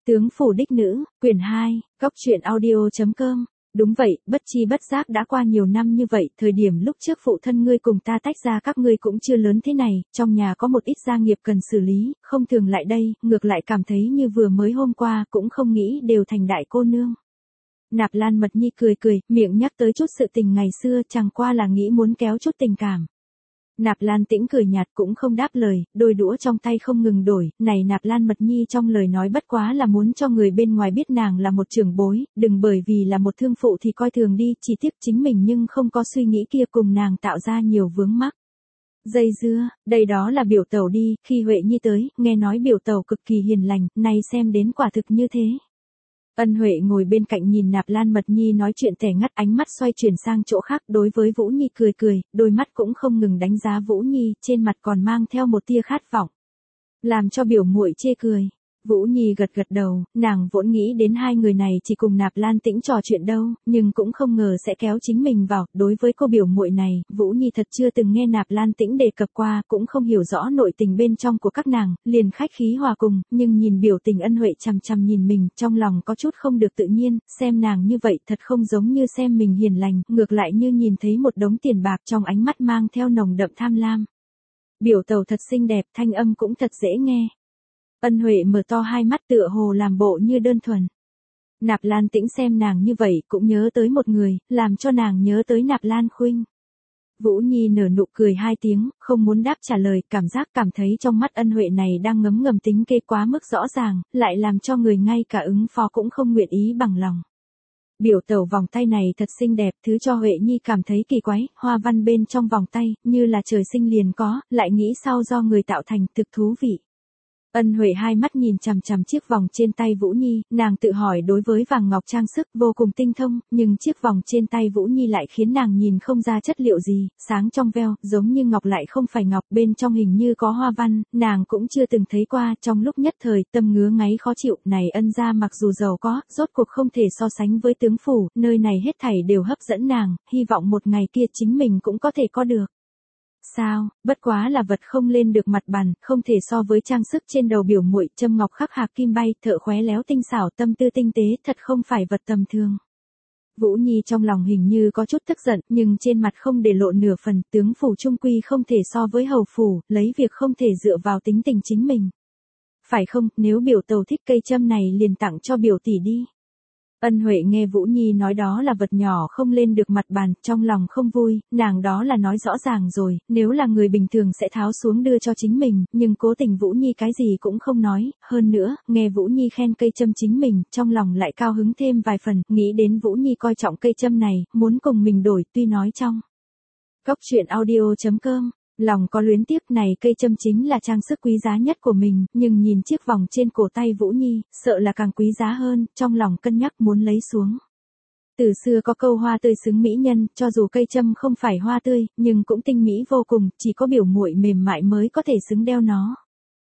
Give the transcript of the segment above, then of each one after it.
Tướng phủ đích nữ, quyển 2, góc truyện audio.com. Đúng vậy, bất chi bất giác đã qua nhiều năm như vậy, thời điểm lúc trước phụ thân ngươi cùng ta tách ra các ngươi cũng chưa lớn thế này, trong nhà có một ít gia nghiệp cần xử lý, không thường lại đây, ngược lại cảm thấy như vừa mới hôm qua, cũng không nghĩ đều thành đại cô nương. Nạp Lan Mật Nhi cười cười, miệng nhắc tới chút sự tình ngày xưa, chẳng qua là nghĩ muốn kéo chút tình cảm. Nạp Lan Tĩnh cười nhạt cũng không đáp lời, đôi đũa trong tay không ngừng đổi, này Nạp Lan Mật Nhi trong lời nói bất quá là muốn cho người bên ngoài biết nàng là một trưởng bối, đừng bởi vì là một thương phụ thì coi thường đi, chỉ tiếc chính mình nhưng không có suy nghĩ kia cùng nàng tạo ra nhiều vướng mắc. Dây dưa, đây đó là biểu tẩu đi, khi Huệ Nhi tới, nghe nói biểu tẩu cực kỳ hiền lành, nay xem đến quả thực như thế. Ân Huệ ngồi bên cạnh nhìn Nạp Lan Mật Nhi nói chuyện tẻ ngắt, ánh mắt xoay chuyển sang chỗ khác, đối với Vũ Nhi cười cười, đôi mắt cũng không ngừng đánh giá Vũ Nhi, trên mặt còn mang theo một tia khát vọng. Làm cho biểu muội chê cười. Vũ Nhi gật gật đầu, nàng vốn nghĩ đến hai người này chỉ cùng Nạp Lan Tĩnh trò chuyện đâu, nhưng cũng không ngờ sẽ kéo chính mình vào. Đối với cô biểu muội này, Vũ Nhi thật chưa từng nghe Nạp Lan Tĩnh đề cập qua, cũng không hiểu rõ nội tình bên trong của các nàng, liền khách khí hòa cùng, nhưng nhìn biểu tình Ân Huệ chằm chằm nhìn mình, trong lòng có chút không được tự nhiên, xem nàng như vậy thật không giống như xem mình hiền lành, ngược lại như nhìn thấy một đống tiền bạc, trong ánh mắt mang theo nồng đậm tham lam. Biểu tẩu thật xinh đẹp, thanh âm cũng thật dễ nghe. Ân Huệ mở to hai mắt tựa hồ làm bộ như đơn thuần. Nạp Lan Tĩnh xem nàng như vậy cũng nhớ tới một người, làm cho nàng nhớ tới Nạp Lan Khuynh. Vũ Nhi nở nụ cười hai tiếng, không muốn đáp trả lời, cảm giác cảm thấy trong mắt Ân Huệ này đang ngấm ngầm tính kế quá mức rõ ràng, lại làm cho người ngay cả ứng phó cũng không nguyện ý bằng lòng. Biểu tẩu vòng tay này thật xinh đẹp, thứ cho Huệ Nhi cảm thấy kỳ quái, hoa văn bên trong vòng tay, như là trời sinh liền có, lại nghĩ sau do người tạo thành, thực thú vị. Ân Huệ hai mắt nhìn chằm chằm chiếc vòng trên tay Vũ Nhi, nàng tự hỏi đối với vàng ngọc trang sức vô cùng tinh thông, nhưng chiếc vòng trên tay Vũ Nhi lại khiến nàng nhìn không ra chất liệu gì, sáng trong veo, giống như ngọc lại không phải ngọc, bên trong hình như có hoa văn, nàng cũng chưa từng thấy qua, trong lúc nhất thời, tâm ngứa ngáy khó chịu, này Ân gia mặc dù giàu có, rốt cuộc không thể so sánh với tướng phủ, nơi này hết thảy đều hấp dẫn nàng, hy vọng một ngày kia chính mình cũng có thể có được. Sao, bất quá là vật không lên được mặt bàn, không thể so với trang sức trên đầu biểu muội, châm ngọc khắc hạc kim bay, thợ khéo léo tinh xảo, tâm tư tinh tế, thật không phải vật tầm thường. Vũ Nhi trong lòng hình như có chút tức giận, nhưng trên mặt không để lộ nửa phần, tướng phủ trung quy không thể so với hầu phủ, lấy việc không thể dựa vào tính tình chính mình. Phải không, nếu biểu tẩu thích cây châm này liền tặng cho biểu tỷ đi. Ân Huệ nghe Vũ Nhi nói đó là vật nhỏ không lên được mặt bàn, trong lòng không vui, nàng đó là nói rõ ràng rồi, nếu là người bình thường sẽ tháo xuống đưa cho chính mình, nhưng cố tình Vũ Nhi cái gì cũng không nói, hơn nữa, nghe Vũ Nhi khen cây châm chính mình, trong lòng lại cao hứng thêm vài phần, nghĩ đến Vũ Nhi coi trọng cây châm này, muốn cùng mình đổi, tuy nói trong góc truyện audio.com. Lòng có luyến tiếc, này cây châm chính là trang sức quý giá nhất của mình, nhưng nhìn chiếc vòng trên cổ tay Vũ Nhi, sợ là càng quý giá hơn, trong lòng cân nhắc muốn lấy xuống. Từ xưa có câu hoa tươi xứng mỹ nhân, cho dù cây châm không phải hoa tươi, nhưng cũng tinh mỹ vô cùng, chỉ có biểu muội mềm mại mới có thể xứng đeo nó.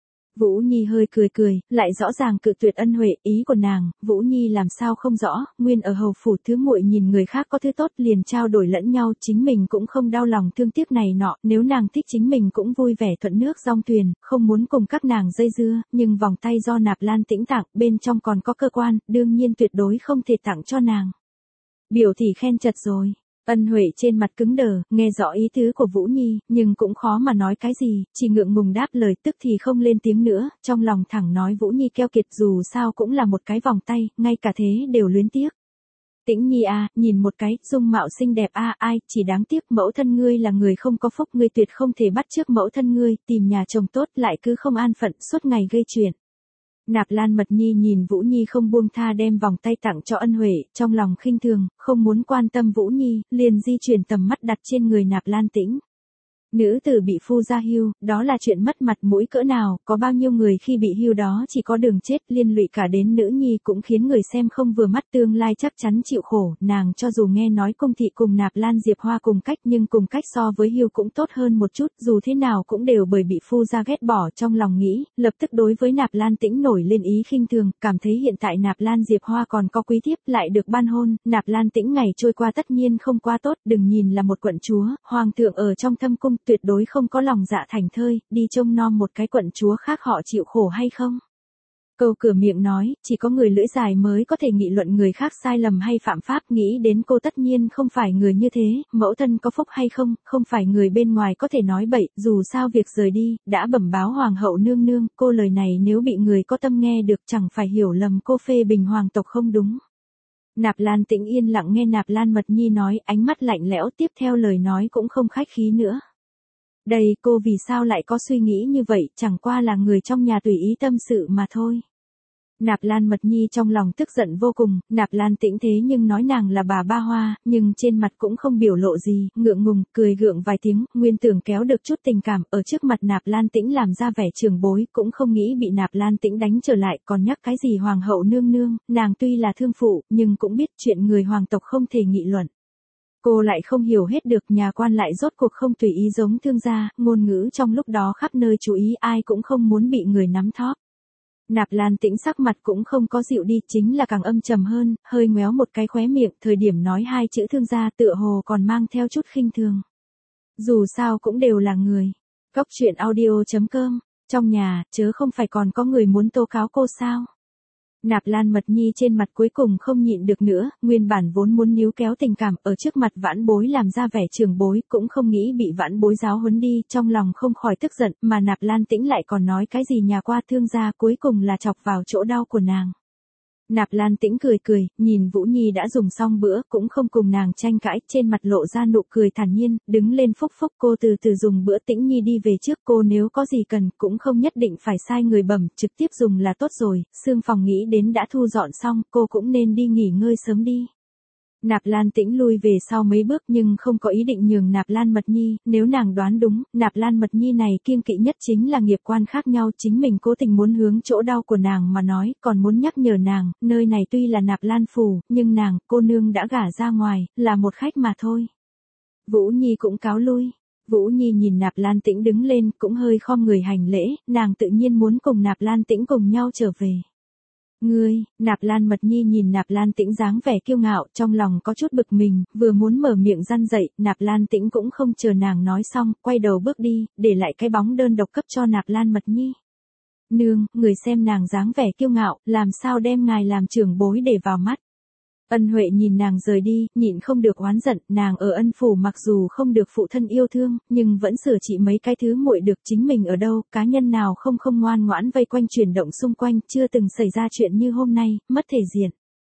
Vũ Nhi hơi cười cười, lại rõ ràng cự tuyệt Ân Huệ, ý của nàng, Vũ Nhi làm sao không rõ, nguyên ở hầu phủ thứ muội nhìn người khác có thứ tốt liền trao đổi lẫn nhau, chính mình cũng không đau lòng thương tiếc này nọ, nếu nàng thích chính mình cũng vui vẻ thuận nước dong thuyền, không muốn cùng các nàng dây dưa, nhưng vòng tay do Nạp Lan Tĩnh tặng, bên trong còn có cơ quan, đương nhiên tuyệt đối không thể tặng cho nàng. Biểu tỷ khen chật rồi. Ân Huệ trên mặt cứng đờ, nghe rõ ý tứ của Vũ Nhi, nhưng cũng khó mà nói cái gì, chỉ ngượng ngùng đáp lời, tức thì không lên tiếng nữa, trong lòng thẳng nói Vũ Nhi keo kiệt, dù sao cũng là một cái vòng tay, ngay cả thế đều luyến tiếc. Tĩnh Nhi à, nhìn một cái, dung mạo xinh đẹp à, ai, chỉ đáng tiếc mẫu thân ngươi là người không có phúc, ngươi tuyệt không thể bắt chước mẫu thân ngươi, tìm nhà chồng tốt lại cứ không an phận, suốt ngày gây chuyện. Nạp Lan Mật Nhi nhìn Vũ Nhi không buông tha đem vòng tay tặng cho Ân Huệ, trong lòng khinh thường, không muốn quan tâm Vũ Nhi, liền di chuyển tầm mắt đặt trên người Nạp Lan Tĩnh. Nữ tử bị phu gia hưu, đó là chuyện mất mặt mũi cỡ nào, có bao nhiêu người khi bị hưu đó chỉ có đường chết, liên lụy cả đến nữ nhi cũng khiến người xem không vừa mắt, tương lai chắc chắn chịu khổ, nàng cho dù nghe nói Cung thị cùng Nạp Lan Diệp Hoa cùng cách nhưng cùng cách so với hưu cũng tốt hơn một chút, dù thế nào cũng đều bởi bị phu gia ghét bỏ, trong lòng nghĩ, lập tức đối với Nạp Lan Tĩnh nổi lên ý khinh thường, cảm thấy hiện tại Nạp Lan Diệp Hoa còn có quý thiếp lại được ban hôn, Nạp Lan Tĩnh ngày trôi qua tất nhiên không quá tốt, đừng nhìn là một quận chúa, hoàng thượng ở trong thâm cung tuyệt đối không có lòng dạ thành thơi, đi trông nom một cái quận chúa khác họ chịu khổ hay không? Câu cửa miệng nói, chỉ có người lưỡi dài mới có thể nghị luận người khác sai lầm hay phạm pháp, nghĩ đến cô tất nhiên không phải người như thế, mẫu thân có phúc hay không, không phải người bên ngoài có thể nói bậy, dù sao việc rời đi, đã bẩm báo hoàng hậu nương nương, cô lời này nếu bị người có tâm nghe được chẳng phải hiểu lầm cô phê bình hoàng tộc không đúng. Nạp Lan Tĩnh yên lặng nghe Nạp Lan Mật Nhi nói, ánh mắt lạnh lẽo, tiếp theo lời nói cũng không khách khí nữa. Đây, cô vì sao lại có suy nghĩ như vậy, chẳng qua là người trong nhà tùy ý tâm sự mà thôi. Nạp Lan Mật Nhi trong lòng tức giận vô cùng, Nạp Lan Tĩnh thế nhưng nói nàng là bà ba hoa, nhưng trên mặt cũng không biểu lộ gì, ngượng ngùng, cười gượng vài tiếng, nguyên tưởng kéo được chút tình cảm, ở trước mặt Nạp Lan Tĩnh làm ra vẻ trưởng bối, cũng không nghĩ bị Nạp Lan Tĩnh đánh trở lại, còn nhắc cái gì hoàng hậu nương nương, nàng tuy là thương phụ, nhưng cũng biết chuyện người hoàng tộc không thể nghị luận. Cô lại không hiểu hết được nhà quan lại rốt cuộc không tùy ý giống thương gia, ngôn ngữ trong lúc đó khắp nơi chú ý ai cũng không muốn bị người nắm thóp. Nạp Lan Tĩnh sắc mặt cũng không có dịu đi, chính là càng âm trầm hơn, hơi ngoéo một cái khóe miệng, thời điểm nói hai chữ thương gia tựa hồ còn mang theo chút khinh thường. Dù sao cũng đều là người. Cóc truyện audio.com, trong nhà, chớ không phải còn có người muốn tố cáo cô sao? Nạp Lan Mật Nhi trên mặt cuối cùng không nhịn được nữa, nguyên bản vốn muốn níu kéo tình cảm, ở trước mặt vãn bối làm ra vẻ trưởng bối, cũng không nghĩ bị vãn bối giáo huấn đi, trong lòng không khỏi tức giận, mà Nạp Lan Tĩnh lại còn nói cái gì nhà qua thương gia, cuối cùng là chọc vào chỗ đau của nàng. Nạp Lan Tĩnh cười cười, nhìn Vũ Nhi đã dùng xong bữa, cũng không cùng nàng tranh cãi, trên mặt lộ ra nụ cười thản nhiên, đứng lên phúc phúc, cô từ từ dùng bữa. Tĩnh Nhi đi về trước, cô nếu có gì cần, cũng không nhất định phải sai người bẩm, trực tiếp dùng là tốt rồi, xương phòng nghĩ đến đã thu dọn xong, cô cũng nên đi nghỉ ngơi sớm đi. Nạp Lan Tĩnh lui về sau mấy bước nhưng không có ý định nhường Nạp Lan Mật Nhi, nếu nàng đoán đúng, Nạp Lan Mật Nhi này kiêng kỵ nhất chính là nghiệp quan khác nhau, chính mình cố tình muốn hướng chỗ đau của nàng mà nói, còn muốn nhắc nhở nàng, nơi này tuy là Nạp Lan phủ, nhưng nàng, cô nương đã gả ra ngoài, là một khách mà thôi. Vũ Nhi cũng cáo lui. Vũ Nhi nhìn Nạp Lan Tĩnh đứng lên, cũng hơi khom người hành lễ, nàng tự nhiên muốn cùng Nạp Lan Tĩnh cùng nhau trở về. Ngươi, Nạp Lan Mật Nhi nhìn Nạp Lan Tĩnh dáng vẻ kiêu ngạo, trong lòng có chút bực mình, vừa muốn mở miệng răn dậy, Nạp Lan Tĩnh cũng không chờ nàng nói xong, quay đầu bước đi, để lại cái bóng đơn độc cấp cho Nạp Lan Mật Nhi. Nương, người xem nàng dáng vẻ kiêu ngạo, làm sao đem ngài làm trưởng bối để vào mắt. Ân Huệ nhìn nàng rời đi, nhịn không được oán giận, nàng ở Ân phủ mặc dù không được phụ thân yêu thương, nhưng vẫn sửa trị mấy cái thứ muội được, chính mình ở đâu, cá nhân nào không ngoan ngoãn vây quanh chuyển động xung quanh, chưa từng xảy ra chuyện như hôm nay, mất thể diện.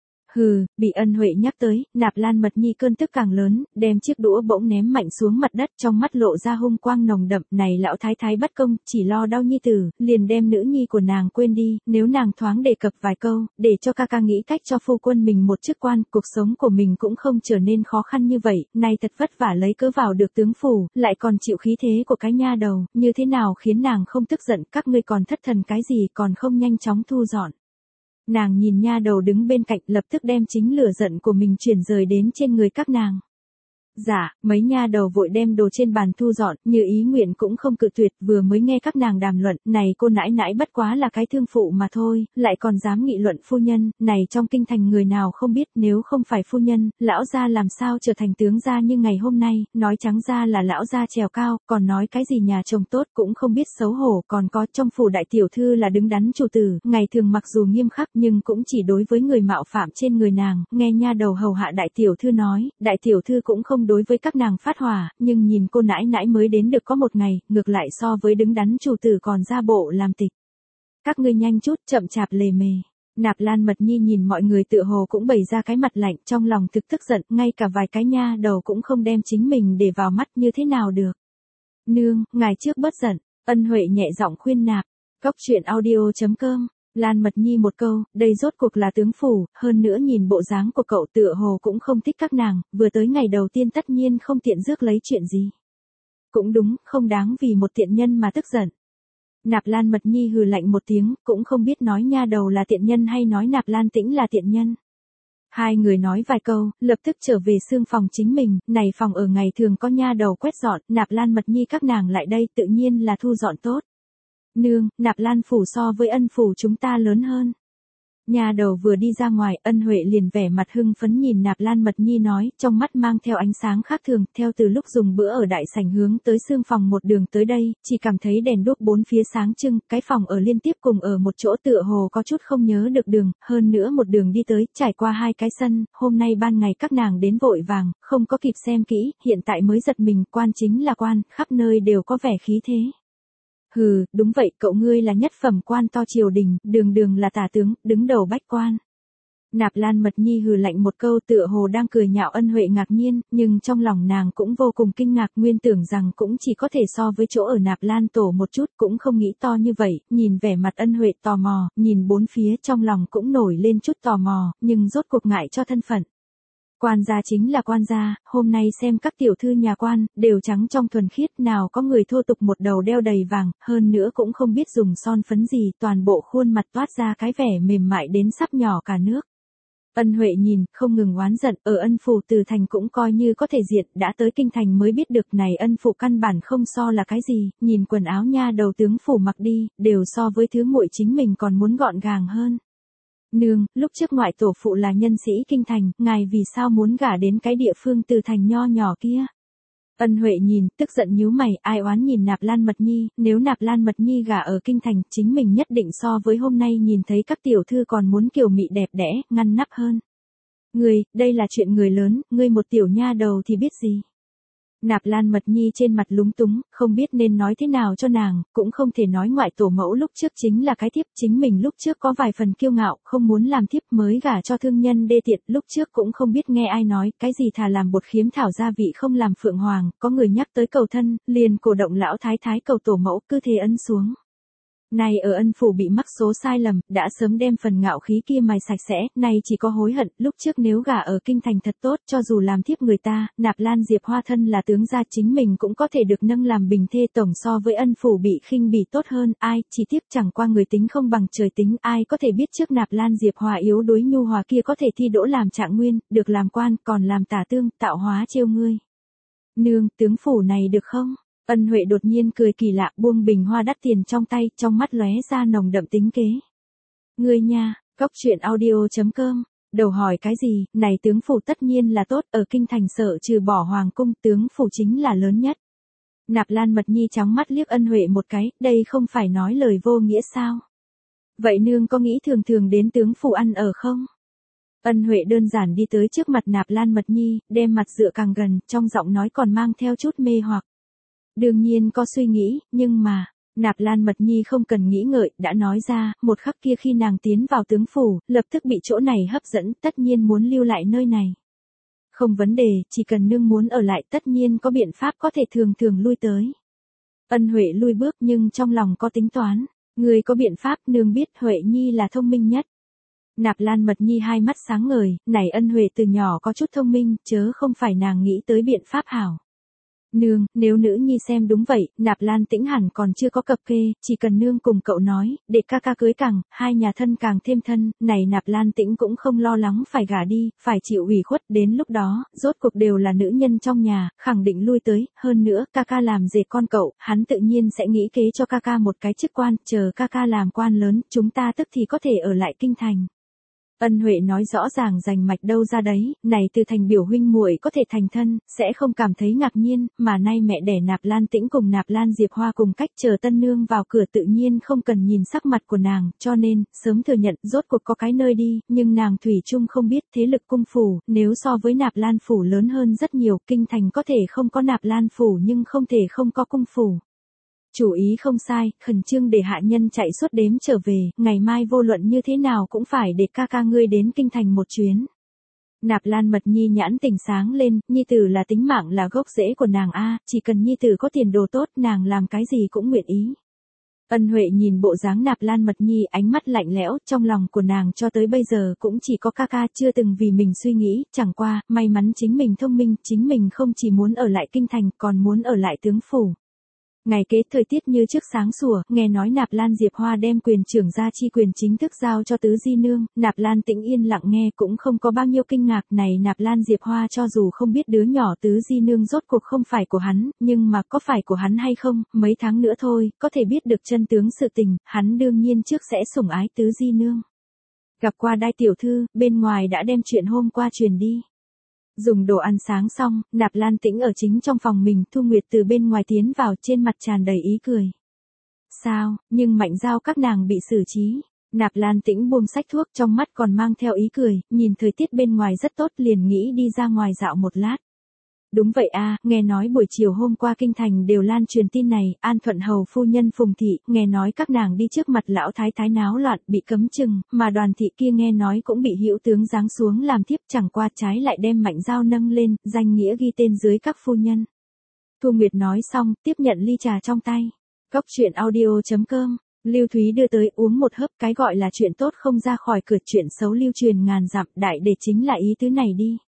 Hừ, bị Ân Huệ nhắc tới, Nạp Lan Mật Nhi cơn tức càng lớn, đem chiếc đũa bỗng ném mạnh xuống mặt đất, trong mắt lộ ra hung quang nồng đậm, này lão thái thái bất công, chỉ lo đau nhi tử, liền đem nữ nhi của nàng quên đi, nếu nàng thoáng đề cập vài câu, để cho ca ca nghĩ cách cho phu quân mình một chức quan, cuộc sống của mình cũng không trở nên khó khăn như vậy, nay thật vất vả lấy cớ vào được tướng phủ, lại còn chịu khí thế của cái nha đầu, như thế nào khiến nàng không tức giận, các ngươi còn thất thần cái gì, còn không nhanh chóng thu dọn. Nàng nhìn nha đầu đứng bên cạnh, lập tức đem chính lửa giận của mình chuyển rời đến trên người các nàng. Dạ, mấy nha đầu vội đem đồ trên bàn thu dọn, như ý nguyện cũng không cự tuyệt, vừa mới nghe các nàng đàm luận, này cô nãi nãi bất quá là cái thương phụ mà thôi, lại còn dám nghị luận phu nhân, này trong kinh thành người nào không biết, nếu không phải phu nhân, lão gia làm sao trở thành tướng gia như ngày hôm nay, nói trắng ra là lão gia trèo cao, còn nói cái gì nhà chồng tốt cũng không biết xấu hổ, còn có trong phủ đại tiểu thư là đứng đắn chủ tử, ngày thường mặc dù nghiêm khắc nhưng cũng chỉ đối với người mạo phạm trên người nàng, nghe nha đầu hầu hạ đại tiểu thư nói, đại tiểu thư cũng không đối với các nàng phát hỏa, nhưng nhìn cô nãi nãi mới đến được có một ngày, ngược lại so với đứng đắn chủ tử còn ra bộ làm tịch. Các ngươi nhanh chút, chậm chạp lề mề. Nạp Lan Mật Nhi nhìn mọi người tựa hồ cũng bày ra cái mặt lạnh, trong lòng thực tức giận, ngay cả vài cái nha đầu cũng không đem chính mình để vào mắt, như thế nào được. Nương, ngài trước bớt giận, Ân Huệ nhẹ giọng khuyên Nạp. Cóc truyện audio.com. Lan Mật Nhi một câu, đây rốt cuộc là tướng phủ, hơn nữa nhìn bộ dáng của cậu tựa hồ cũng không thích các nàng, vừa tới ngày đầu tiên tất nhiên không tiện rước lấy chuyện gì. Cũng đúng, không đáng vì một tiện nhân mà tức giận. Nạp Lan Mật Nhi hừ lạnh một tiếng, cũng không biết nói nha đầu là tiện nhân hay nói Nạp Lan Tĩnh là tiện nhân. Hai người nói vài câu, lập tức trở về xương phòng chính mình, này phòng ở ngày thường có nha đầu quét dọn, Nạp Lan Mật Nhi các nàng lại đây tự nhiên là thu dọn tốt. Nương, Nạp Lan phủ so với Ân phủ chúng ta lớn hơn. Nhà đầu vừa đi ra ngoài, Ân Huệ liền vẻ mặt hưng phấn nhìn Nạp Lan Mật Nhi nói, trong mắt mang theo ánh sáng khác thường, theo từ lúc dùng bữa ở đại sảnh hướng tới xương phòng một đường tới đây, chỉ cảm thấy đèn đuốc bốn phía sáng trưng, cái phòng ở liên tiếp cùng ở một chỗ tựa hồ có chút không nhớ được đường, hơn nữa một đường đi tới, trải qua hai cái sân, hôm nay ban ngày các nàng đến vội vàng, không có kịp xem kỹ, hiện tại mới giật mình, quan chính là quan, khắp nơi đều có vẻ khí thế. Hừ, đúng vậy, cậu ngươi là nhất phẩm quan to triều đình, đường đường là tả tướng, đứng đầu bách quan. Nạp Lan Mật Nhi hừ lạnh một câu tựa hồ đang cười nhạo Ân Huệ ngạc nhiên, nhưng trong lòng nàng cũng vô cùng kinh ngạc, nguyên tưởng rằng cũng chỉ có thể so với chỗ ở Nạp Lan tổ một chút, cũng không nghĩ to như vậy, nhìn vẻ mặt Ân Huệ tò mò, nhìn bốn phía trong lòng cũng nổi lên chút tò mò, nhưng rốt cuộc ngại cho thân phận. Quan gia chính là quan gia, hôm nay xem các tiểu thư nhà quan, đều trắng trong thuần khiết, nào có người thô tục một đầu đeo đầy vàng, hơn nữa cũng không biết dùng son phấn gì, toàn bộ khuôn mặt toát ra cái vẻ mềm mại đến sắp nhỏ cả nước. Ân Huệ nhìn, không ngừng oán giận, ở Ân phủ từ thành cũng coi như có thể diện, đã tới kinh thành mới biết được này Ân phủ căn bản không so là cái gì, nhìn quần áo nha đầu tướng phủ mặc đi, đều so với thứ muội chính mình còn muốn gọn gàng hơn. Nương, lúc trước ngoại tổ phụ là nhân sĩ kinh thành, ngài vì sao muốn gả đến cái địa phương từ thành nho nhỏ kia? Ân Huệ nhìn, tức giận nhíu mày, ai oán nhìn Nạp Lan Mật Nhi, nếu Nạp Lan Mật Nhi gả ở kinh thành, chính mình nhất định so với hôm nay nhìn thấy các tiểu thư còn muốn kiều mị đẹp đẽ, ngăn nắp hơn. Ngươi, đây là chuyện người lớn, ngươi một tiểu nha đầu thì biết gì? Nạp Lan Mật Nhi trên mặt lúng túng, không biết nên nói thế nào cho nàng, cũng không thể nói ngoại tổ mẫu lúc trước chính là cái thiếp, chính mình lúc trước có vài phần kiêu ngạo, không muốn làm thiếp mới gả cho thương nhân đê tiện, lúc trước cũng không biết nghe ai nói, cái gì thà làm bột khiếm thảo gia vị không làm phượng hoàng, có người nhắc tới cầu thân, liền cổ động lão thái thái cầu tổ mẫu, cứ thế ấn xuống. Này ở Ân phủ bị mắc số sai lầm, đã sớm đem phần ngạo khí kia mài sạch sẽ, này chỉ có hối hận, lúc trước nếu gả ở kinh thành thật tốt, cho dù làm thiếp người ta, Nạp Lan Diệp Hoa thân là tướng gia chính mình cũng có thể được nâng làm bình thê, tổng so với Ân phủ bị khinh bỉ tốt hơn, ai, chỉ tiếc chẳng qua người tính không bằng trời tính, ai có thể biết trước Nạp Lan Diệp Hoa yếu đuối nhu hòa kia có thể thi đỗ làm trạng nguyên, được làm quan, còn làm tả tương, tạo hóa trêu ngươi. Nương, tướng phủ này được không? Ân Huệ đột nhiên cười kỳ lạ, buông bình hoa đắt tiền trong tay, trong mắt lóe ra nồng đậm tính kế. Ngươi nha, Cóc Truyện Audio.com, đầu hỏi cái gì, này tướng phủ tất nhiên là tốt, ở kinh thành sở trừ bỏ hoàng cung, tướng phủ chính là lớn nhất. Nạp Lan Mật Nhi chóng mắt liếc Ân Huệ một cái, đây không phải nói lời vô nghĩa sao? Vậy nương có nghĩ thường thường đến tướng phủ ăn ở không? Ân Huệ đơn giản đi tới trước mặt Nạp Lan Mật Nhi, đem mặt dựa càng gần, trong giọng nói còn mang theo chút mê hoặc. Đương nhiên có suy nghĩ, nhưng mà, Nạp Lan Mật Nhi không cần nghĩ ngợi, đã nói ra, một khắc kia khi nàng tiến vào tướng phủ, lập tức bị chỗ này hấp dẫn, tất nhiên muốn lưu lại nơi này. Không vấn đề, chỉ cần nương muốn ở lại tất nhiên có biện pháp có thể thường thường lui tới. Ân Huệ lui bước nhưng trong lòng có tính toán, người có biện pháp, nương biết Huệ Nhi là thông minh nhất. Nạp Lan Mật Nhi hai mắt sáng ngời, này Ân Huệ từ nhỏ có chút thông minh, chớ không phải nàng nghĩ tới biện pháp hảo. Nương, nếu nữ nhi xem đúng vậy, Nạp Lan Tĩnh hẳn còn chưa có cập kê, chỉ cần nương cùng cậu nói, để ca ca cưới càng, hai nhà thân càng thêm thân, này Nạp Lan Tĩnh cũng không lo lắng phải gả đi, phải chịu ủy khuất, đến lúc đó, rốt cuộc đều là nữ nhân trong nhà, khẳng định lui tới, hơn nữa, ca ca làm dệt con cậu, hắn tự nhiên sẽ nghĩ kế cho ca ca một cái chức quan, chờ ca ca làm quan lớn, chúng ta tức thì có thể ở lại kinh thành. Ân Huệ nói rõ ràng rành mạch đâu ra đấy, này từ thành biểu huynh muội có thể thành thân, sẽ không cảm thấy ngạc nhiên, mà nay mẹ đẻ Nạp Lan Tĩnh cùng Nạp Lan Diệp Hoa cùng cách chờ tân nương vào cửa tự nhiên không cần nhìn sắc mặt của nàng, cho nên, sớm thừa nhận, rốt cuộc có cái nơi đi, nhưng nàng thủy chung không biết thế lực cung phủ, nếu so với Nạp Lan phủ lớn hơn rất nhiều, kinh thành có thể không có Nạp Lan phủ nhưng không thể không có cung phủ. Chủ ý không sai, khẩn trương để hạ nhân chạy suốt đếm trở về, ngày mai vô luận như thế nào cũng phải để ca ca ngươi đến kinh thành một chuyến. Nạp Lan Mật Nhi nhãn tỉnh sáng lên, nhi tử là tính mạng là gốc rễ của nàng a, chỉ cần nhi tử có tiền đồ tốt, nàng làm cái gì cũng nguyện ý. Ân Huệ nhìn bộ dáng Nạp Lan Mật Nhi, ánh mắt lạnh lẽo, trong lòng của nàng cho tới bây giờ cũng chỉ có ca ca, chưa từng vì mình suy nghĩ, chẳng qua, may mắn chính mình thông minh, chính mình không chỉ muốn ở lại kinh thành, còn muốn ở lại tướng phủ. Ngày kế thời tiết như trước sáng sủa, nghe nói Nạp Lan Diệp Hoa đem quyền trưởng gia chi quyền chính thức giao cho tứ di nương, Nạp Lan Tĩnh yên lặng nghe cũng không có bao nhiêu kinh ngạc, này Nạp Lan Diệp Hoa cho dù không biết đứa nhỏ tứ di nương rốt cuộc không phải của hắn, nhưng mà có phải của hắn hay không, mấy tháng nữa thôi, có thể biết được chân tướng sự tình, hắn đương nhiên trước sẽ sủng ái tứ di nương. Gặp qua Đai tiểu thư, bên ngoài đã đem chuyện hôm qua truyền đi. Dùng đồ ăn sáng xong, Nạp Lan Tĩnh ở chính trong phòng mình, Thu Nguyệt từ bên ngoài tiến vào, trên mặt tràn đầy ý cười. Sao, nhưng Mạnh Giao các nàng bị xử trí. Nạp Lan Tĩnh buông sách thuốc, trong mắt còn mang theo ý cười, nhìn thời tiết bên ngoài rất tốt liền nghĩ đi ra ngoài dạo một lát. Đúng vậy a, nghe nói buổi chiều hôm qua kinh thành đều lan truyền tin này, An Thuận hầu phu nhân Phùng thị, nghe nói các nàng đi trước mặt lão thái thái náo loạn, bị cấm chừng, mà Đoàn thị kia nghe nói cũng bị hữu tướng giáng xuống làm thiếp, chẳng qua trái lại đem Mạnh Giao nâng lên, danh nghĩa ghi tên dưới các phu nhân. Thu Nguyệt nói xong, tiếp nhận ly trà trong tay. Cốc truyện audio.com, Lưu Thúy đưa tới, uống một hớp, cái gọi là chuyện tốt không ra khỏi cửa, chuyện xấu lưu truyền ngàn dặm, đại để chính là ý tứ này đi.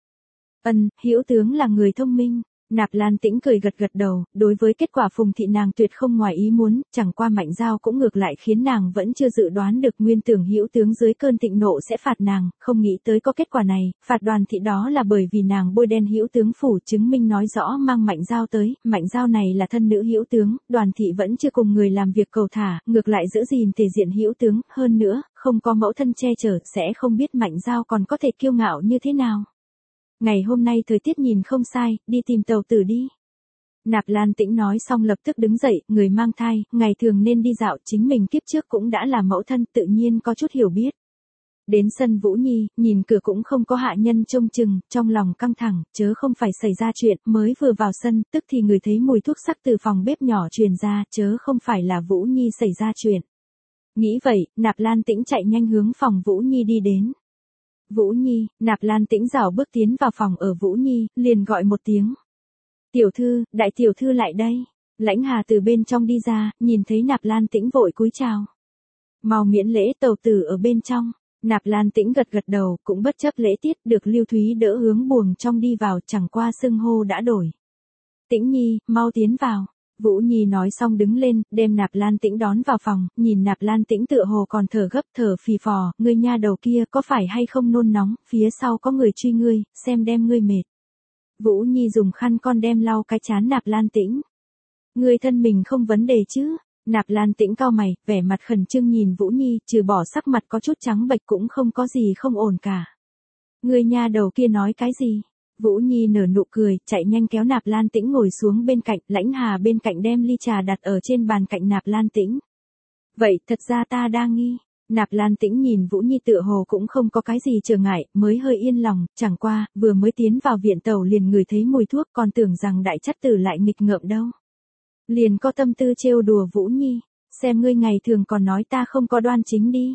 Hữu tướng là người thông minh. Nạp Lan Tĩnh cười gật gật đầu, đối với kết quả Phùng thị nàng tuyệt không ngoài ý muốn, chẳng qua Mạnh Giao cũng ngược lại khiến nàng vẫn chưa dự đoán được, nguyên tưởng Hữu tướng dưới cơn thịnh nộ sẽ phạt nàng, không nghĩ tới có kết quả này, phạt Đoàn thị đó là bởi vì nàng bôi đen Hữu tướng phủ, chứng minh nói rõ mang Mạnh Giao tới, Mạnh Giao này là thân nữ Hữu tướng, Đoàn thị vẫn chưa cùng người làm việc cầu thả, ngược lại giữ gìn thể diện Hữu tướng, hơn nữa, không có mẫu thân che chở, sẽ không biết Mạnh Giao còn có thể kiêu ngạo như thế nào. Ngày hôm nay thời tiết nhìn không sai, đi tìm Tàu Tử đi. Nạp Lan Tĩnh nói xong lập tức đứng dậy, người mang thai, ngày thường nên đi dạo, chính mình kiếp trước cũng đã là mẫu thân, tự nhiên có chút hiểu biết. Đến sân Vũ Nhi, nhìn cửa cũng không có hạ nhân trông chừng, trong lòng căng thẳng, chớ không phải xảy ra chuyện, mới vừa vào sân, tức thì người thấy mùi thuốc sắc từ phòng bếp nhỏ truyền ra, chớ không phải là Vũ Nhi xảy ra chuyện. Nghĩ vậy, Nạp Lan Tĩnh chạy nhanh hướng phòng Vũ Nhi đi đến. Vũ Nhi, Nạp Lan Tĩnh rảo bước tiến vào phòng ở Vũ Nhi, liền gọi một tiếng. Tiểu thư, đại tiểu thư lại đây. Lãnh Hà từ bên trong đi ra, nhìn thấy Nạp Lan Tĩnh vội cúi chào. Mau miễn lễ, Tàu Tử ở bên trong. Nạp Lan Tĩnh gật gật đầu, cũng bất chấp lễ tiết, được Lưu Thúy đỡ hướng buồng trong đi vào, chẳng qua xưng hô đã đổi. Tĩnh Nhi, mau tiến vào. Vũ Nhi nói xong đứng lên, đem Nạp Lan Tĩnh đón vào phòng, nhìn Nạp Lan Tĩnh tựa hồ còn thở gấp thở phì phò, ngươi nha đầu kia có phải hay không nôn nóng, phía sau có người truy ngươi, xem đem ngươi mệt. Vũ Nhi dùng khăn con đem lau cái chán Nạp Lan Tĩnh. Ngươi thân mình không vấn đề chứ? Nạp Lan Tĩnh cau mày, vẻ mặt khẩn trương nhìn Vũ Nhi, trừ bỏ sắc mặt có chút trắng bệch cũng không có gì không ổn cả. Ngươi nha đầu kia nói cái gì? Vũ Nhi nở nụ cười, chạy nhanh kéo Nạp Lan Tĩnh ngồi xuống bên cạnh, Lãnh Hà bên cạnh đem ly trà đặt ở trên bàn cạnh Nạp Lan Tĩnh. Vậy, thật ra ta đang nghi. Nạp Lan Tĩnh nhìn Vũ Nhi tựa hồ cũng không có cái gì trở ngại, mới hơi yên lòng, chẳng qua, vừa mới tiến vào viện tàu liền ngửi thấy mùi thuốc, còn tưởng rằng đại chất tử lại nghịch ngợm đâu. Liền có tâm tư trêu đùa Vũ Nhi, xem ngươi ngày thường còn nói ta không có đoan chính đi.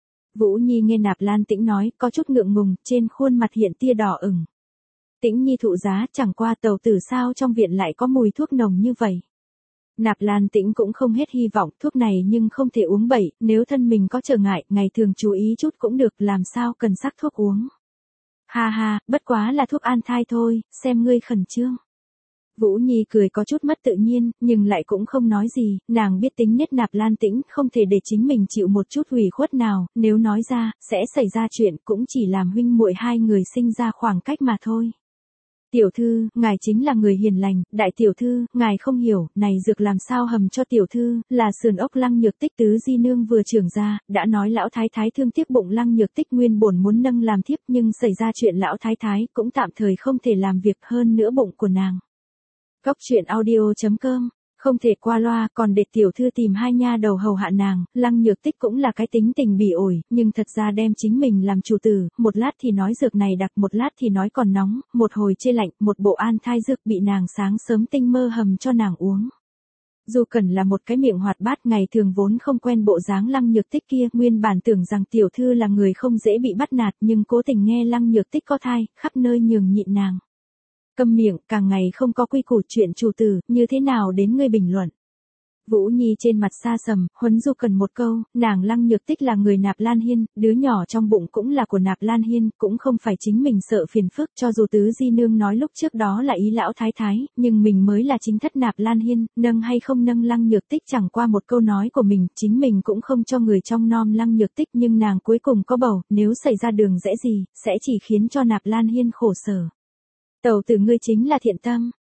Vũ Nhi nghe Nạp Lan Tĩnh nói, có chút ngượng ngùng, trên khuôn mặt hiện tia đỏ ửng. Tĩnh Nhi thụ giá, chẳng qua Tàu Tử sao trong viện lại có mùi thuốc nồng như vậy. Nạp Lan Tĩnh cũng không hết hy vọng, thuốc này nhưng không thể uống bậy, nếu thân mình có trở ngại, ngày thường chú ý chút cũng được, làm sao cần sắc thuốc uống. Ha ha, bất quá là thuốc an thai thôi, xem ngươi khẩn trương. Vũ Nhi cười có chút mất tự nhiên, nhưng lại cũng không nói gì, nàng biết tính nết Nạp Lan Tĩnh, không thể để chính mình chịu một chút hủy khuất nào, nếu nói ra, sẽ xảy ra chuyện, cũng chỉ làm huynh muội hai người sinh ra khoảng cách mà thôi. Tiểu thư, ngài chính là người hiền lành, đại tiểu thư, ngài không hiểu, này dược làm sao hầm cho tiểu thư, là sườn ốc Lăng Nhược Tích tứ di nương vừa trưởng ra, đã nói lão thái thái thương tiếc bụng Lăng Nhược Tích nguyên bổn muốn nâng làm thiếp nhưng xảy ra chuyện lão thái thái cũng tạm thời không thể làm việc hơn nữa bụng của nàng. Cốc truyện audio.com, không thể qua loa, còn để tiểu thư tìm hai nha đầu hầu hạ nàng, Lăng Nhược Tích cũng là cái tính tình bỉ ổi, nhưng thật ra đem chính mình làm chủ tử, một lát thì nói dược này đặc, một lát thì nói còn nóng, một hồi chê lạnh, một bộ an thai dược bị nàng sáng sớm tinh mơ hầm cho nàng uống. Dù Cẩn là một cái miệng hoạt bát, ngày thường vốn không quen bộ dáng Lăng Nhược Tích kia, nguyên bản tưởng rằng tiểu thư là người không dễ bị bắt nạt, nhưng cố tình nghe Lăng Nhược Tích có thai, khắp nơi nhường nhịn nàng. Câm miệng, càng ngày không có quy củ, chuyện chủ tử, như thế nào đến ngươi bình luận. Vũ Nhi trên mặt xa sầm, huấn Du Cần một câu, nàng Lăng Nhược Tích là người Nạp Lan Hiên, đứa nhỏ trong bụng cũng là của Nạp Lan Hiên, cũng không phải chính mình sợ phiền phức, cho dù tứ di nương nói lúc trước đó là ý lão thái thái, nhưng mình mới là chính thất Nạp Lan Hiên, nâng hay không nâng Lăng Nhược Tích chẳng qua một câu nói của mình, chính mình cũng không cho người trong nom Lăng Nhược Tích, nhưng nàng cuối cùng có bầu, nếu xảy ra đường rẽ gì, sẽ chỉ khiến cho Nạp Lan Hiên khổ sở. Tàu Tử ngươi chính là thiện tâm.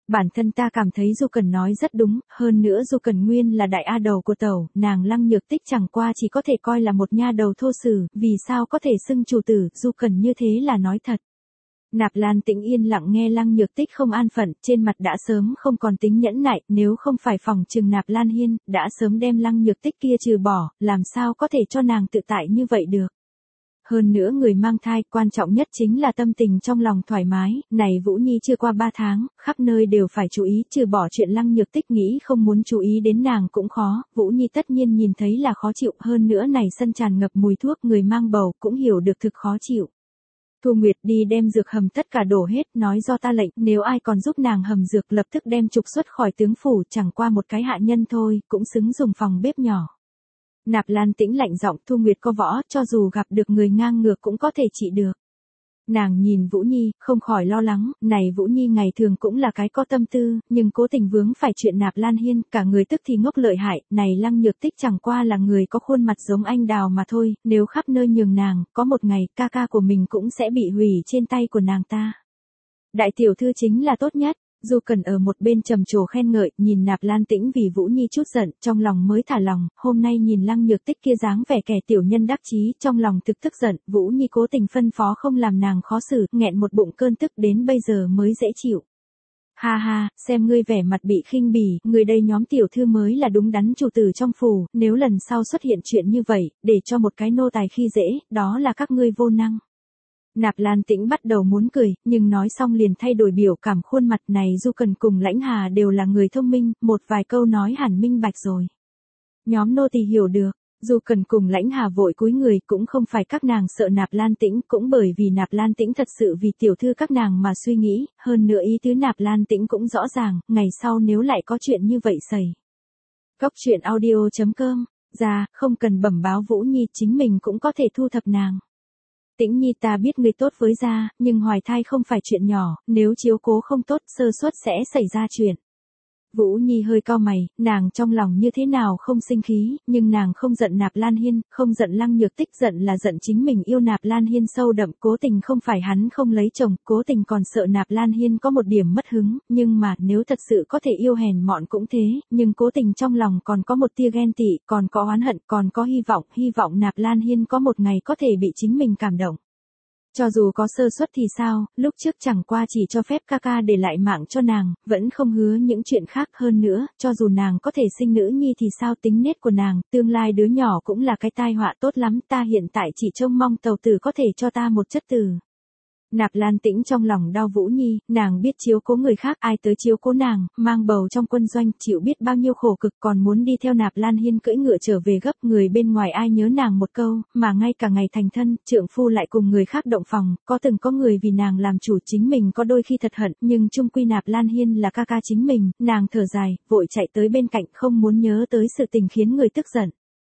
Bản thân ta cảm thấy Du Cần nói rất đúng, hơn nữa Du Cần nguyên là đại a đầu của tẩu, nàng Lăng Nhược Tích chẳng qua chỉ có thể coi là một nha đầu thô sử, vì sao có thể xưng chủ tử, Du Cần như thế là nói thật. Nạp Lan Tĩnh yên lặng nghe Lăng Nhược Tích không an phận, trên mặt đã sớm không còn tính nhẫn nại, nếu không phải phòng trừng Nạp Lan Hiên, đã sớm đem Lăng Nhược Tích kia trừ bỏ, làm sao có thể cho nàng tự tại như vậy được. Hơn nữa người mang thai, quan trọng nhất chính là tâm tình trong lòng thoải mái, này Vũ Nhi chưa qua 3 tháng, khắp nơi đều phải chú ý, trừ bỏ chuyện Lăng Nhược Tích nghĩ không muốn chú ý đến nàng cũng khó, Vũ Nhi tất nhiên nhìn thấy là khó chịu, hơn nữa này sân tràn ngập mùi thuốc, người mang bầu cũng hiểu được thực khó chịu. Thu Nguyệt đi đem dược hầm tất cả đổ hết, nói do ta lệnh, nếu ai còn giúp nàng hầm dược lập tức đem trục xuất khỏi tướng phủ, chẳng qua một cái hạ nhân thôi, cũng xứng dùng phòng bếp nhỏ. Nạp Lan Tĩnh lạnh giọng, Thu Nguyệt có võ, cho dù gặp được người ngang ngược cũng có thể trị được. Nàng nhìn Vũ Nhi, không khỏi lo lắng, này Vũ Nhi ngày thường cũng là cái có tâm tư, nhưng cố tình vướng phải chuyện Nạp Lan Hiên, cả người tức thì ngốc lợi hại, này Lăng Nhược Tích chẳng qua là người có khuôn mặt giống anh đào mà thôi, nếu khắp nơi nhường nàng, có một ngày, ca ca của mình cũng sẽ bị hủy trên tay của nàng ta. Đại tiểu thư chính là tốt nhất. Du Cần ở một bên trầm trồ khen ngợi, nhìn Nạp Lan Tĩnh vì Vũ Nhi chút giận, trong lòng mới thả lòng, hôm nay nhìn Lăng Nhược Tích kia dáng vẻ kẻ tiểu nhân đắc chí, trong lòng thực tức giận, Vũ Nhi cố tình phân phó không làm nàng khó xử, nghẹn một bụng cơn tức đến bây giờ mới dễ chịu. Ha ha, xem ngươi vẻ mặt bị khinh bỉ, người đây nhóm tiểu thư mới là đúng đắn chủ tử trong phủ, nếu lần sau xuất hiện chuyện như vậy, để cho một cái nô tài khi dễ, đó là các ngươi vô năng. Nạp Lan Tĩnh bắt đầu muốn cười, nhưng nói xong liền thay đổi biểu cảm khuôn mặt này. Du Cần cùng Lãnh Hà đều là người thông minh, một vài câu nói hẳn minh bạch rồi. Nhóm nô tỳ hiểu được. Du Cần cùng Lãnh Hà vội cúi người, cũng không phải các nàng sợ Nạp Lan Tĩnh, cũng bởi vì Nạp Lan Tĩnh thật sự vì tiểu thư các nàng mà suy nghĩ, hơn nữa ý tứ Nạp Lan Tĩnh cũng rõ ràng, ngày sau nếu lại có chuyện như vậy xảy. Góc truyện audio.com, ra, không cần bẩm báo Vũ Nhi, chính mình cũng có thể thu thập nàng. Tĩnh Nhi, ta biết ngươi tốt với gia, nhưng hoài thai không phải chuyện nhỏ, nếu chiếu cố không tốt, sơ suất sẽ xảy ra chuyện. Vũ Nhi hơi cau mày, nàng trong lòng như thế nào không sinh khí, nhưng nàng không giận Nạp Lan Hiên, không giận Lăng Nhược Tích, giận là giận chính mình yêu Nạp Lan Hiên sâu đậm, cố tình không phải hắn không lấy chồng, cố tình còn sợ Nạp Lan Hiên có một điểm mất hứng, nhưng mà nếu thật sự có thể yêu hèn mọn cũng thế, nhưng cố tình trong lòng còn có một tia ghen tị, còn có oán hận, còn có hy vọng Nạp Lan Hiên có một ngày có thể bị chính mình cảm động. Cho dù có sơ suất thì sao, lúc trước chẳng qua chỉ cho phép ca ca để lại mạng cho nàng, vẫn không hứa những chuyện khác hơn nữa, cho dù nàng có thể sinh nữ nhi thì sao, tính nết của nàng, tương lai đứa nhỏ cũng là cái tai họa tốt lắm, ta hiện tại chỉ trông mong tàu tử có thể cho ta một chất tử. Nạp Lan Tĩnh trong lòng đau Vũ Nhi, nàng biết chiếu cố người khác, ai tới chiếu cố nàng, mang bầu trong quân doanh, chịu biết bao nhiêu khổ cực, còn muốn đi theo Nạp Lan Hiên cưỡi ngựa trở về gấp, người bên ngoài ai nhớ nàng một câu, mà ngay cả ngày thành thân, trượng phu lại cùng người khác động phòng, có từng có người vì nàng làm chủ, chính mình có đôi khi thật hận, nhưng chung quy Nạp Lan Hiên là ca ca chính mình, nàng thở dài, vội chạy tới bên cạnh, không muốn nhớ tới sự tình khiến người tức giận.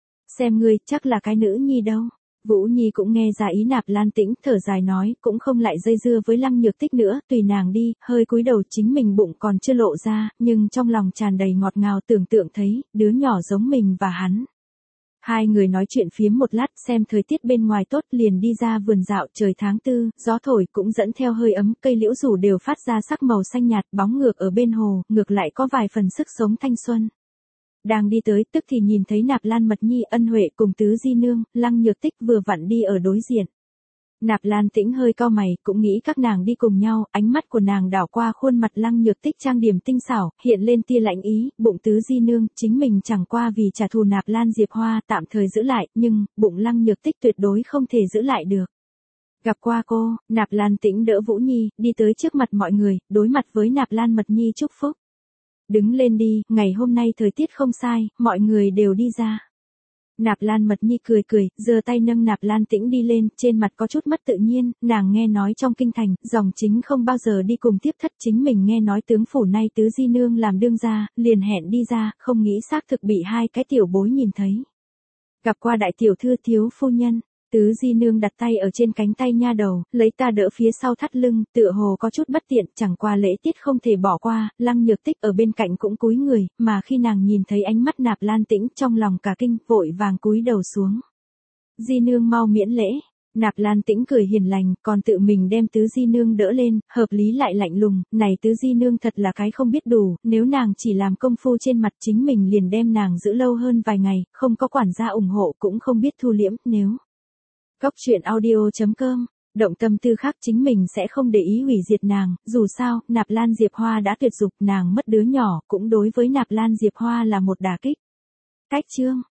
Xem ngươi, chắc là cái nữ nhi đâu. Vũ Nhi cũng nghe ra ý Nạp Lan Tĩnh, thở dài nói, cũng không lại dây dưa với Lăng Nhược Tích nữa, tùy nàng đi, hơi cúi đầu, chính mình bụng còn chưa lộ ra, nhưng trong lòng tràn đầy ngọt ngào, tưởng tượng thấy, đứa nhỏ giống mình và hắn. Hai người nói chuyện phiếm một lát, xem thời tiết bên ngoài tốt, liền đi ra vườn dạo, trời tháng 4, gió thổi cũng dẫn theo hơi ấm, cây liễu rủ đều phát ra sắc màu xanh nhạt, bóng ngược ở bên hồ, ngược lại có vài phần sức sống thanh xuân. Đang đi tới, tức thì nhìn thấy Nạp Lan Mật Nhi, Ân Huệ cùng Tứ Di Nương, Lăng Nhược Tích vừa vặn đi ở đối diện. Nạp Lan Tĩnh hơi cau mày, cũng nghĩ các nàng đi cùng nhau, ánh mắt của nàng đảo qua khuôn mặt Lăng Nhược Tích trang điểm tinh xảo, hiện lên tia lạnh ý, bụng Tứ Di Nương, chính mình chẳng qua vì trả thù Nạp Lan Diệp Hoa, tạm thời giữ lại, nhưng, bụng Lăng Nhược Tích tuyệt đối không thể giữ lại được. Gặp qua cô, Nạp Lan Tĩnh đỡ Vũ Nhi, đi tới trước mặt mọi người, đối mặt với Nạp Lan Mật Nhi chúc phúc. Đứng lên đi, ngày hôm nay thời tiết không sai, mọi người đều đi ra. Nạp Lan Mật Nhi cười cười, giơ tay nâng Nạp Lan Tĩnh đi lên, trên mặt có chút mất tự nhiên, nàng nghe nói trong kinh thành, dòng chính không bao giờ đi cùng tiếp thất, chính mình nghe nói tướng phủ nay Tứ Di Nương làm đương gia, liền hẹn đi ra, không nghĩ xác thực bị hai cái tiểu bối nhìn thấy. Gặp qua đại tiểu thư thiếu phu nhân. Tứ Di Nương đặt tay ở trên cánh tay nha đầu, lấy ta đỡ phía sau thắt lưng, tựa hồ có chút bất tiện, chẳng qua lễ tiết không thể bỏ qua, Lăng Nhược Tích ở bên cạnh cũng cúi người, mà khi nàng nhìn thấy ánh mắt Nạp Lan Tĩnh, trong lòng cả kinh, vội vàng cúi đầu xuống. Di Nương mau miễn lễ. Nạp Lan Tĩnh cười hiền lành, còn tự mình đem Tứ Di Nương đỡ lên, hợp lý lại lạnh lùng, này Tứ Di Nương thật là cái không biết đủ, nếu nàng chỉ làm công phu trên mặt chính mình liền đem nàng giữ lâu hơn vài ngày, không có quản gia ủng hộ cũng không biết thu liễm, nếu. Góc truyện audio.com, động tâm tư khác chính mình sẽ không để ý hủy diệt nàng, dù sao, Nạp Lan Diệp Hoa đã tuyệt dục, nàng mất đứa nhỏ, cũng đối với Nạp Lan Diệp Hoa là một đả kích. Cách chương